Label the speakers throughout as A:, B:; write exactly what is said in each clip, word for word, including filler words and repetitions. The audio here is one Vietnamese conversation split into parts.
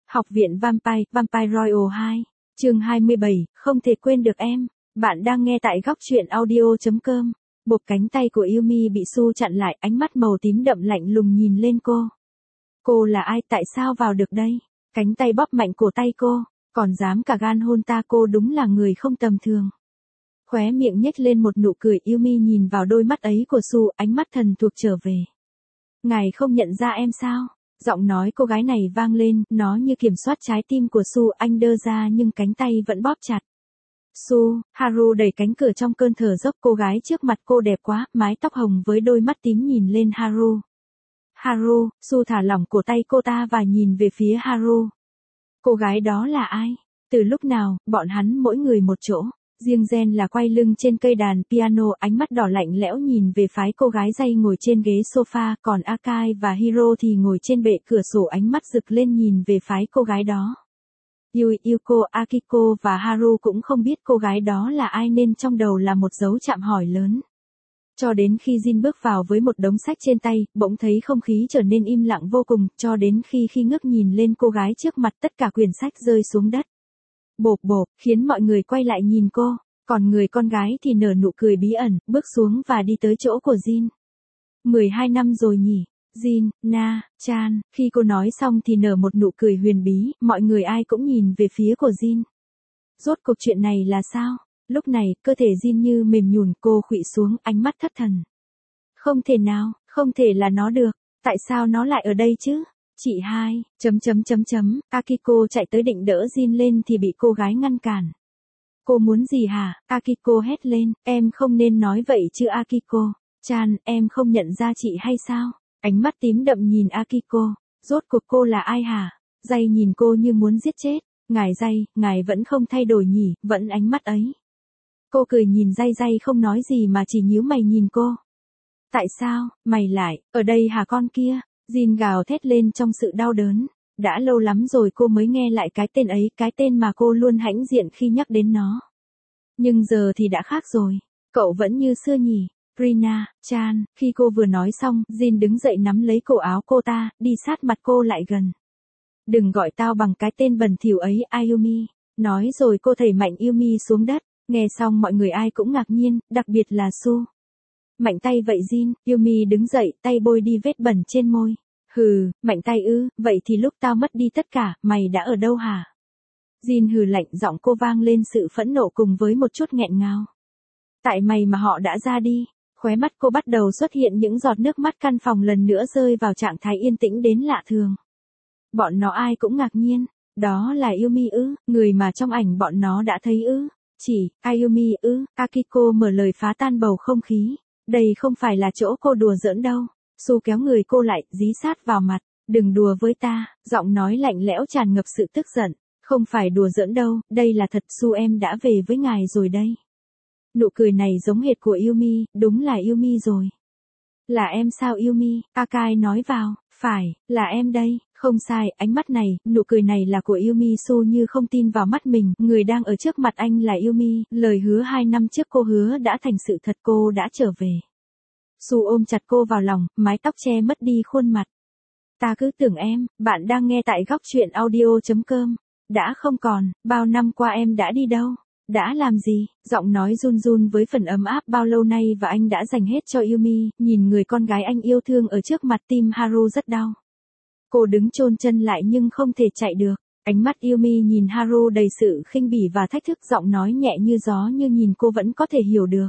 A: Học viện Vampire, Vampire Royale hai, chương hai mươi bảy, không thể quên được em. Bạn đang nghe tại góc truyện audio chấm com. Buộc cánh tay của Yumi bị Su chặn lại, ánh mắt màu tím đậm lạnh lùng nhìn lên cô. Cô là ai, tại sao vào được đây? Cánh tay bóp mạnh cổ tay cô, còn dám cả gan hôn ta, cô đúng là người không tầm thường. Khóe miệng nhếch lên một nụ cười, Yumi nhìn vào đôi mắt ấy của Su, ánh mắt thần thuộc trở về. Ngài không nhận ra em sao? Giọng nói cô gái này vang lên, nó như kiểm soát trái tim của Su, anh đơ ra nhưng cánh tay vẫn bóp chặt. Su, Haru đẩy cánh cửa trong cơn thở dốc, cô gái trước mặt cô đẹp quá, mái tóc hồng với đôi mắt tím nhìn lên Haru. Haru, Su thả lỏng cổ tay cô ta và nhìn về phía Haru. Cô gái đó là ai? Từ lúc nào, bọn hắn mỗi người một chỗ. Riêng Gen là quay lưng trên cây đàn piano, ánh mắt đỏ lạnh lẽo nhìn về phái cô gái dây ngồi trên ghế sofa, còn Akai và Hiro thì ngồi trên bệ cửa sổ, ánh mắt rực lên nhìn về phái cô gái đó. Yui, Yuko, Akiko và Haru cũng không biết cô gái đó là ai nên trong đầu là một dấu chạm hỏi lớn. Cho đến khi Jin bước vào với một đống sách trên tay, bỗng thấy không khí trở nên im lặng vô cùng, cho đến khi khi ngước nhìn lên cô gái trước mặt, tất cả quyển sách rơi xuống đất. Bộp bộp, khiến mọi người quay lại nhìn cô, còn người con gái thì nở nụ cười bí ẩn, bước xuống và đi tới chỗ của Jin. mười hai năm rồi nhỉ? Jin, Na, Chan, khi cô nói xong thì nở một nụ cười huyền bí, mọi người ai cũng nhìn về phía của Jin. Rốt cuộc chuyện này là sao? Lúc này, cơ thể Jin như mềm nhũn, cô khuỵu xuống, ánh mắt thất thần. Không thể nào, không thể là nó được, tại sao nó lại ở đây chứ? Chị hai, chấm chấm chấm chấm, Akiko chạy tới định đỡ Jin lên thì bị cô gái ngăn cản. Cô muốn gì hả? Akiko hét lên, em không nên nói vậy chứ Akiko. Chan, em không nhận ra chị hay sao? Ánh mắt tím đậm nhìn Akiko, rốt cuộc cô là ai hả? Dây nhìn cô như muốn giết chết, ngài Dây, ngài vẫn không thay đổi nhỉ, vẫn ánh mắt ấy. Cô cười nhìn Dây, Dây không nói gì mà chỉ nhíu mày nhìn cô. Tại sao, mày lại, ở đây hả con kia? Jin gào thét lên trong sự đau đớn. Đã lâu lắm rồi cô mới nghe lại cái tên ấy, cái tên mà cô luôn hãnh diện khi nhắc đến nó. Nhưng giờ thì đã khác rồi. Cậu vẫn như xưa nhỉ? Rina, Chan, khi cô vừa nói xong, Jin đứng dậy nắm lấy cổ áo cô ta, đi sát mặt cô lại gần. Đừng gọi tao bằng cái tên bẩn thỉu ấy, Ayumi. Nói rồi cô thảy mạnh Yumi xuống đất. Nghe xong mọi người ai cũng ngạc nhiên, đặc biệt là Su. Mạnh tay vậy Jin, Yumi đứng dậy, tay bôi đi vết bẩn trên môi. Hừ, mạnh tay ư, vậy thì lúc tao mất đi tất cả, mày đã ở đâu hả? Jin hừ lạnh, giọng cô vang lên sự phẫn nộ cùng với một chút nghẹn ngào. Tại mày mà họ đã ra đi. Khóe mắt cô bắt đầu xuất hiện những giọt nước mắt, căn phòng lần nữa rơi vào trạng thái yên tĩnh đến lạ thường. Bọn nó ai cũng ngạc nhiên, đó là Yumi ư, người mà trong ảnh bọn nó đã thấy ư. Chỉ, Ayumi ư, Akiko mở lời phá tan bầu không khí. Đây không phải là chỗ cô đùa giỡn đâu. Su kéo người cô lại, dí sát vào mặt. Đừng đùa với ta, giọng nói lạnh lẽo tràn ngập sự tức giận. Không phải đùa giỡn đâu, đây là thật. Su, em đã về với ngài rồi đây. Nụ cười này giống hệt của Yumi, đúng là Yumi rồi. Là em sao Yumi? Akai nói vào, phải, là em đây. Không sai, ánh mắt này, nụ cười này là của Yumi. Su như không tin vào mắt mình, người đang ở trước mặt anh là Yumi, lời hứa hai năm trước cô hứa đã thành sự thật, cô đã trở về. Su ôm chặt cô vào lòng, mái tóc che mất đi khuôn mặt. Ta cứ tưởng em, bạn đang nghe tại góc truyện audio chấm com. Đã không còn, bao năm qua em đã đi đâu? Đã làm gì? Giọng nói run run với phần ấm áp bao lâu nay và anh đã dành hết cho Yumi, nhìn người con gái anh yêu thương ở trước mặt, tim Haru rất đau. Cô đứng chôn chân lại nhưng không thể chạy được. Ánh mắt Yumi nhìn Haru đầy sự khinh bỉ và thách thức, giọng nói nhẹ như gió như nhìn cô vẫn có thể hiểu được.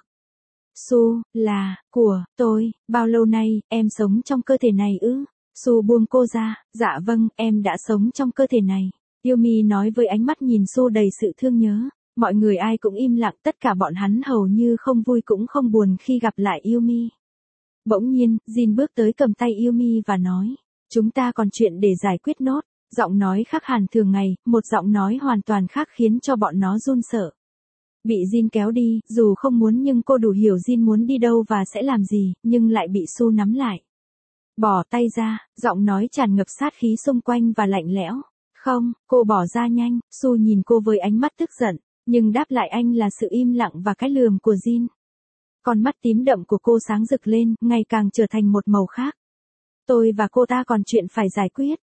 A: Su, là, của, tôi, bao lâu nay, em sống trong cơ thể này ư? Su buông cô ra, dạ vâng, em đã sống trong cơ thể này. Yumi nói với ánh mắt nhìn Su đầy sự thương nhớ. Mọi người ai cũng im lặng, tất cả bọn hắn hầu như không vui cũng không buồn khi gặp lại Yumi. Bỗng nhiên, Jin bước tới cầm tay Yumi và nói. Chúng ta còn chuyện để giải quyết nốt. Giọng nói khác hẳn thường ngày, một giọng nói hoàn toàn khác khiến cho bọn nó run sợ. Bị Jin kéo đi, dù không muốn nhưng cô đủ hiểu Jin muốn đi đâu và sẽ làm gì, nhưng lại bị Su nắm lại. Bỏ tay ra, giọng nói tràn ngập sát khí xung quanh và lạnh lẽo. Không, cô bỏ ra nhanh. Su nhìn cô với ánh mắt tức giận, nhưng đáp lại anh là sự im lặng và cái lườm của Jin. Con mắt tím đậm của cô sáng rực lên, ngày càng trở thành một màu khác. Tôi và cô ta còn chuyện phải giải quyết.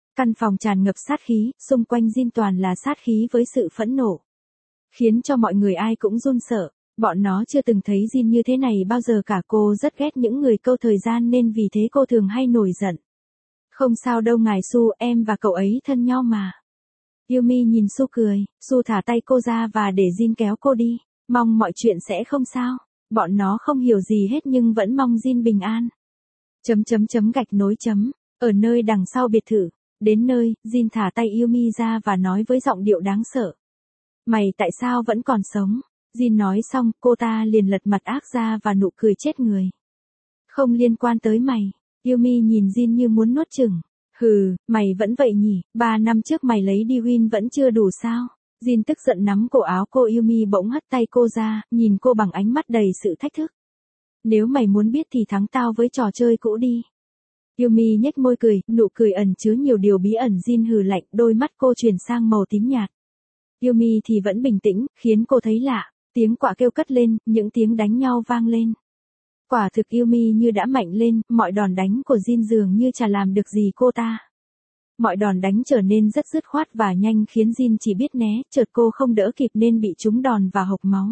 A: Căn phòng tràn ngập sát khí, xung quanh Jin toàn là sát khí với sự phẫn nộ. Khiến cho mọi người ai cũng run sợ, bọn nó chưa từng thấy Jin như thế này bao giờ cả. Cô rất ghét những người câu thời gian nên vì thế cô thường hay nổi giận. Không sao đâu ngài Su, em và cậu ấy thân nhau mà. Yumi nhìn Su cười, Su thả tay cô ra và để Jin kéo cô đi, mong mọi chuyện sẽ không sao. Bọn nó không hiểu gì hết nhưng vẫn mong Jin bình an. Chấm chấm chấm gạch nối chấm, ở nơi đằng sau biệt thự. Đến nơi, Jin thả tay Yumi ra và nói với giọng điệu đáng sợ. Mày tại sao vẫn còn sống? Jin nói xong, cô ta liền lật mặt ác ra và nụ cười chết người. Không liên quan tới mày. Yumi nhìn Jin như muốn nuốt chửng. Hừ, mày vẫn vậy nhỉ, ba năm trước mày lấy đi win vẫn chưa đủ sao? Jin tức giận nắm cổ áo cô. Yumi bỗng hất tay cô ra, nhìn cô bằng ánh mắt đầy sự thách thức. Nếu mày muốn biết thì thắng tao với trò chơi cũ đi. Yumi nhếch môi cười, nụ cười ẩn chứa nhiều điều bí ẩn. Jin hừ lạnh, đôi mắt cô chuyển sang màu tím nhạt. Yumi thì vẫn bình tĩnh, khiến cô thấy lạ. Tiếng quạ kêu cất lên, những tiếng đánh nhau vang lên. Quả thực Yumi như đã mạnh lên, mọi đòn đánh của Jin dường như chả làm được gì cô ta. Mọi đòn đánh trở nên rất dứt khoát và nhanh khiến Jin chỉ biết né, chợt cô không đỡ kịp nên bị trúng đòn và hộc máu.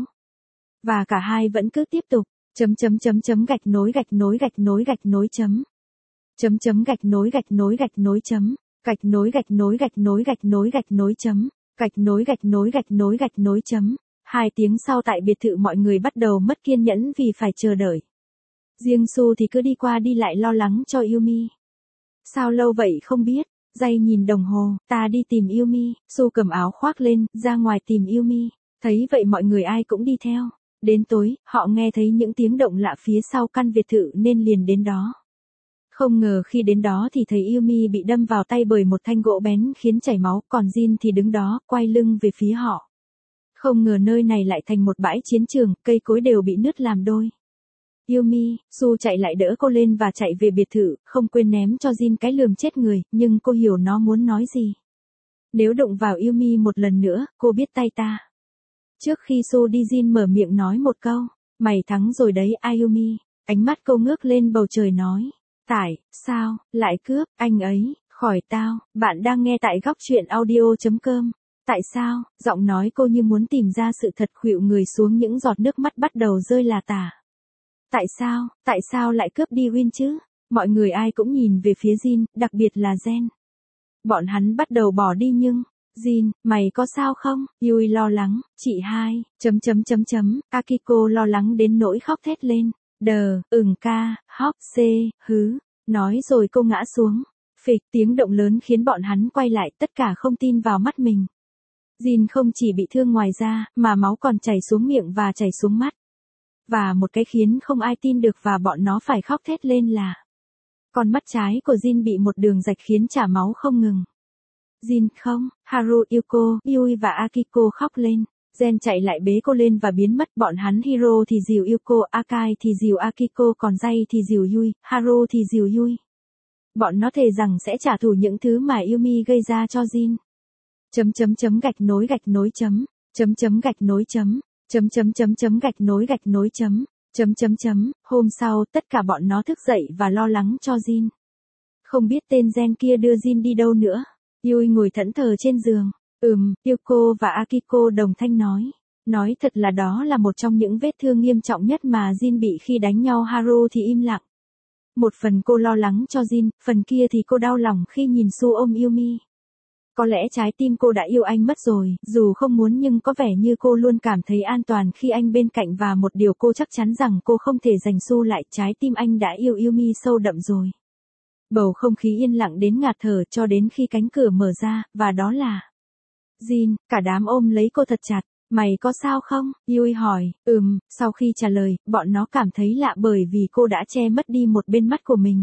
A: Và cả hai vẫn cứ tiếp tục, chấm chấm chấm chấm gạch nối gạch nối gạch nối gạch nối chấm. Chấm chấm gạch nối gạch nối gạch nối chấm, gạch nối gạch nối gạch nối gạch nối gạch nối chấm, gạch nối gạch nối gạch nối gạch nối chấm. Hai tiếng sau tại biệt thự mọi người bắt đầu mất kiên nhẫn vì phải chờ đợi. Riêng Su thì cứ đi qua đi lại lo lắng cho Yumi. Sao lâu vậy không biết? Jay nhìn đồng hồ, ta đi tìm Yumi. Su cầm áo khoác lên, ra ngoài tìm Yumi. Thấy vậy mọi người ai cũng đi theo. Đến tối, họ nghe thấy những tiếng động lạ phía sau căn biệt thự nên liền đến đó. Không ngờ khi đến đó thì thấy Yumi bị đâm vào tay bởi một thanh gỗ bén khiến chảy máu, còn Jin thì đứng đó, quay lưng về phía họ. Không ngờ nơi này lại thành một bãi chiến trường, cây cối đều bị nứt làm đôi. Yumi, Su chạy lại đỡ cô lên và chạy về biệt thự, không quên ném cho Jin cái lườm chết người, nhưng cô hiểu nó muốn nói gì. Nếu đụng vào Yumi một lần nữa, cô biết tay ta. Trước khi Su đi Jin mở miệng nói một câu, mày thắng rồi đấy Ayumi. Ánh mắt cô ngước lên bầu trời nói, tại, sao, lại cướp, anh ấy, khỏi tao. Bạn đang nghe tại góc truyện audio chấm com. Tại sao, giọng nói cô như muốn tìm ra sự thật, khuỵu người xuống, những giọt nước mắt bắt đầu rơi là tả. Tại sao, tại sao lại cướp đi win chứ? Mọi người ai cũng nhìn về phía Jin, đặc biệt là Jen. Bọn hắn bắt đầu bỏ đi nhưng, Jin, mày có sao không? Yui lo lắng, chị hai, chấm chấm chấm chấm, Akiko lo lắng đến nỗi khóc thét lên. Đờ, ừm ca, hóc, xê, hứ. Nói rồi cô ngã xuống. Phịch, tiếng động lớn khiến bọn hắn quay lại, tất cả không tin vào mắt mình. Jin không chỉ bị thương ngoài da, mà máu còn chảy xuống miệng và chảy xuống mắt. Và một cái khiến không ai tin được và bọn nó phải khóc thét lên là con mắt trái của Jin bị một đường rạch khiến chả máu không ngừng. Jin không, Haru, Yuko, Yui và Akiko khóc lên. Jen chạy lại bế cô lên và biến mất. Bọn hắn Hiro thì dìu Yuko, Akai thì dìu Akiko, còn Jay thì dìu Yui, Haru thì dìu Yui. Bọn nó thề rằng sẽ trả thù những thứ mà Yumi gây ra cho Jin. Chấm chấm chấm gạch nối gạch nối chấm, chấm chấm gạch nối chấm, chấm chấm chấm chấm gạch nối gạch nối chấm, chấm chấm chấm. Hôm sau, tất cả bọn nó thức dậy và lo lắng cho Jin. Không biết tên Jen kia đưa Jin đi đâu nữa. Yui ngồi thẫn thờ trên giường. Ừm, Yuko và Akiko đồng thanh nói. Nói thật là đó là một trong những vết thương nghiêm trọng nhất mà Jin bị khi đánh nhau. Haru thì im lặng. Một phần cô lo lắng cho Jin, phần kia thì cô đau lòng khi nhìn Su ôm Yumi. Có lẽ trái tim cô đã yêu anh mất rồi, dù không muốn nhưng có vẻ như cô luôn cảm thấy an toàn khi anh bên cạnh, và một điều cô chắc chắn rằng cô không thể giành Su lại, trái tim anh đã yêu Yumi sâu đậm rồi. Bầu không khí yên lặng đến ngạt thở cho đến khi cánh cửa mở ra, và đó là Jin. Cả đám ôm lấy cô thật chặt. Mày có sao không? Yui hỏi. Ừm, sau khi trả lời, bọn nó cảm thấy lạ bởi vì cô đã che mất đi một bên mắt của mình.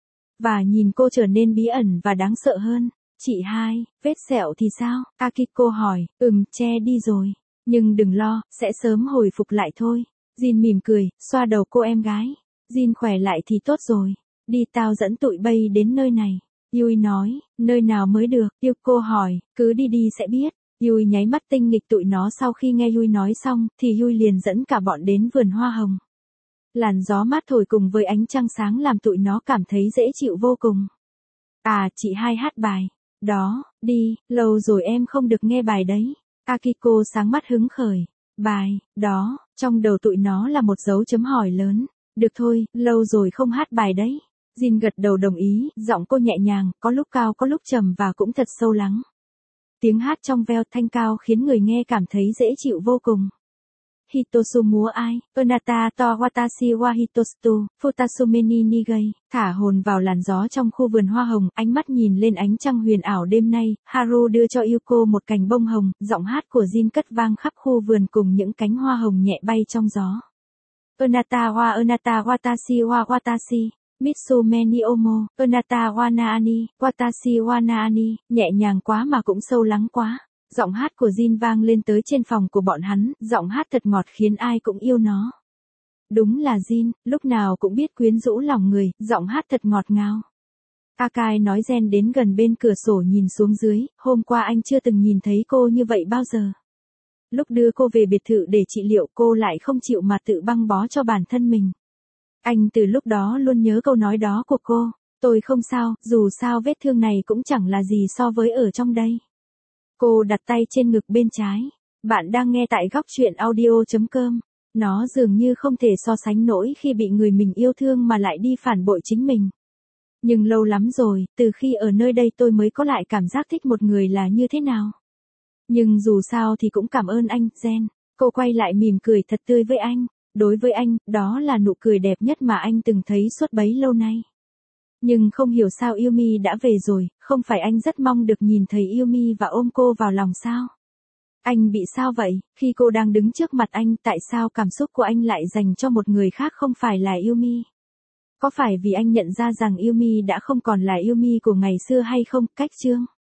A: Và nhìn cô trở nên bí ẩn và đáng sợ hơn. Chị hai, vết sẹo thì sao? Akiko hỏi. Ừm, che đi rồi. Nhưng đừng lo, sẽ sớm hồi phục lại thôi. Jin mỉm cười, xoa đầu cô em gái. Jin khỏe lại thì tốt rồi. Đi, tao dẫn tụi bay đến nơi này. Yui nói. Nơi nào mới được? Yuko hỏi. Cứ đi đi sẽ biết. Yui nháy mắt tinh nghịch tụi nó. Sau khi nghe Yui nói xong, thì Yui liền dẫn cả bọn đến vườn hoa hồng. Làn gió mát thổi cùng với ánh trăng sáng làm tụi nó cảm thấy dễ chịu vô cùng. À, chị hai hát bài. Đó, đi, lâu rồi em không được nghe bài đấy. Akiko sáng mắt hứng khởi. Bài, đó, trong đầu tụi nó là một dấu chấm hỏi lớn. Được thôi, lâu rồi không hát bài đấy. Jin gật đầu đồng ý, giọng cô nhẹ nhàng, có lúc cao có lúc trầm và cũng thật sâu lắng. Tiếng hát trong veo thanh cao khiến người nghe cảm thấy dễ chịu vô cùng. Hitosu múa ai, Onata to watashi wa hitosu, futasumeni nigai, thả hồn vào làn gió trong khu vườn hoa hồng, ánh mắt nhìn lên ánh trăng huyền ảo đêm nay, Haru đưa cho Yuko một cành bông hồng, giọng hát của Jin cất vang khắp khu vườn cùng những cánh hoa hồng nhẹ bay trong gió. Onata wa onata watashi wa watashi. Mitsume ni omo, Onata wa naani, watashi wa naani, nhẹ nhàng quá mà cũng sâu lắng quá. Giọng hát của Jin vang lên tới trên phòng của bọn hắn, giọng hát thật ngọt khiến ai cũng yêu nó. Đúng là Jin, lúc nào cũng biết quyến rũ lòng người, giọng hát thật ngọt ngào. Akai nói Gen đến gần bên cửa sổ nhìn xuống dưới, hôm qua anh chưa từng nhìn thấy cô như vậy bao giờ. Lúc đưa cô về biệt thự để trị liệu cô lại không chịu mà tự băng bó cho bản thân mình. Anh từ lúc đó luôn nhớ câu nói đó của cô, tôi không sao, dù sao vết thương này cũng chẳng là gì so với ở trong đây. Cô đặt tay trên ngực bên trái. Bạn đang nghe tại góc truyện audio chấm com. Nó dường như không thể so sánh nổi khi bị người mình yêu thương mà lại đi phản bội chính mình. Nhưng lâu lắm rồi, từ khi ở nơi đây tôi mới có lại cảm giác thích một người là như thế nào. Nhưng dù sao thì cũng cảm ơn anh, Gen. Cô quay lại mỉm cười thật tươi với anh. Đối với anh, đó là nụ cười đẹp nhất mà anh từng thấy suốt bấy lâu nay. Nhưng không hiểu sao Yumi đã về rồi, không phải anh rất mong được nhìn thấy Yumi và ôm cô vào lòng sao? Anh bị sao vậy, khi cô đang đứng trước mặt anh tại sao cảm xúc của anh lại dành cho một người khác không phải là Yumi? Có phải vì anh nhận ra rằng Yumi đã không còn là Yumi của ngày xưa hay không? Cách chương